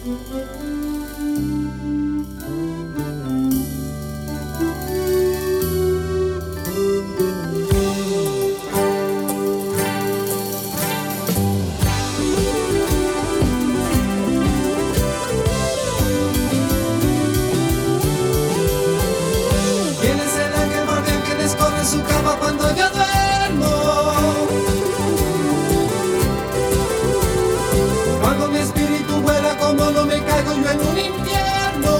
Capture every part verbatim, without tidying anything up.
Su cama cuando yo duermo, cuando mi espíritu vuela, como no me caigo yo en un infierno,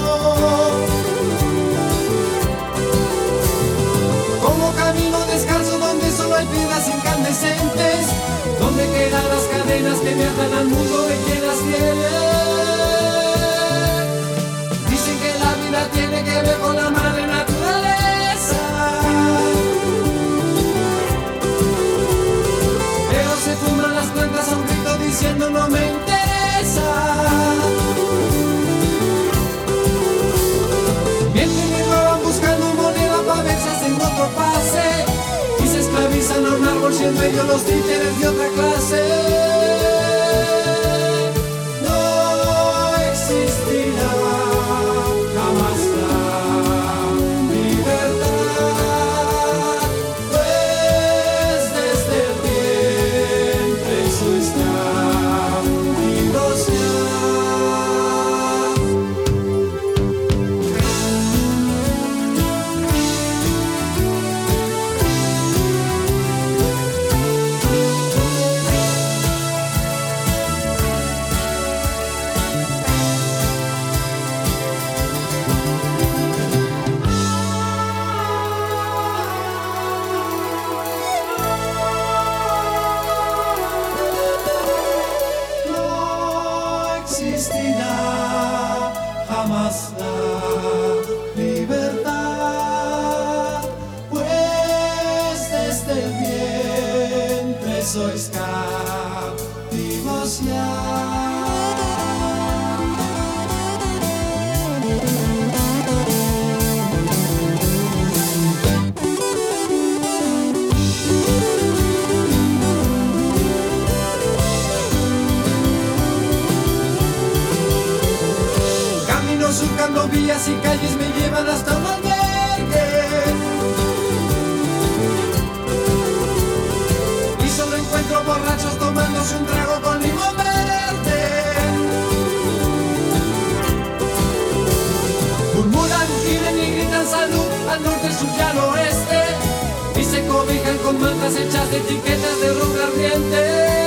como camino descalzo donde solo hay piedras incandescentes, donde quedan las cadenas que me atan al mundo de quien las tiene. Dicen que la vida tiene que ver con la madre naturaleza, se fuman las plantas a un grito diciendo no me interesa. Mienten y roban buscando moneda para ver si hacen otro pase, y se esclavizan a un árbol siendo ellos los títeres de otra clase. No existirá jamás la libertad, pues desde el vientre sois cautivo existirá jamás la libertad, pues desde el vientre sois cautivos ya. Surcando vías y calles me llevan hasta un albergue, y solo encuentro borrachos tomándose un trago con limón verde. Murmuran, giren y gritan salud al norte, sur y al oeste, y se cobijan con mantas hechas de etiquetas de ron ardiente.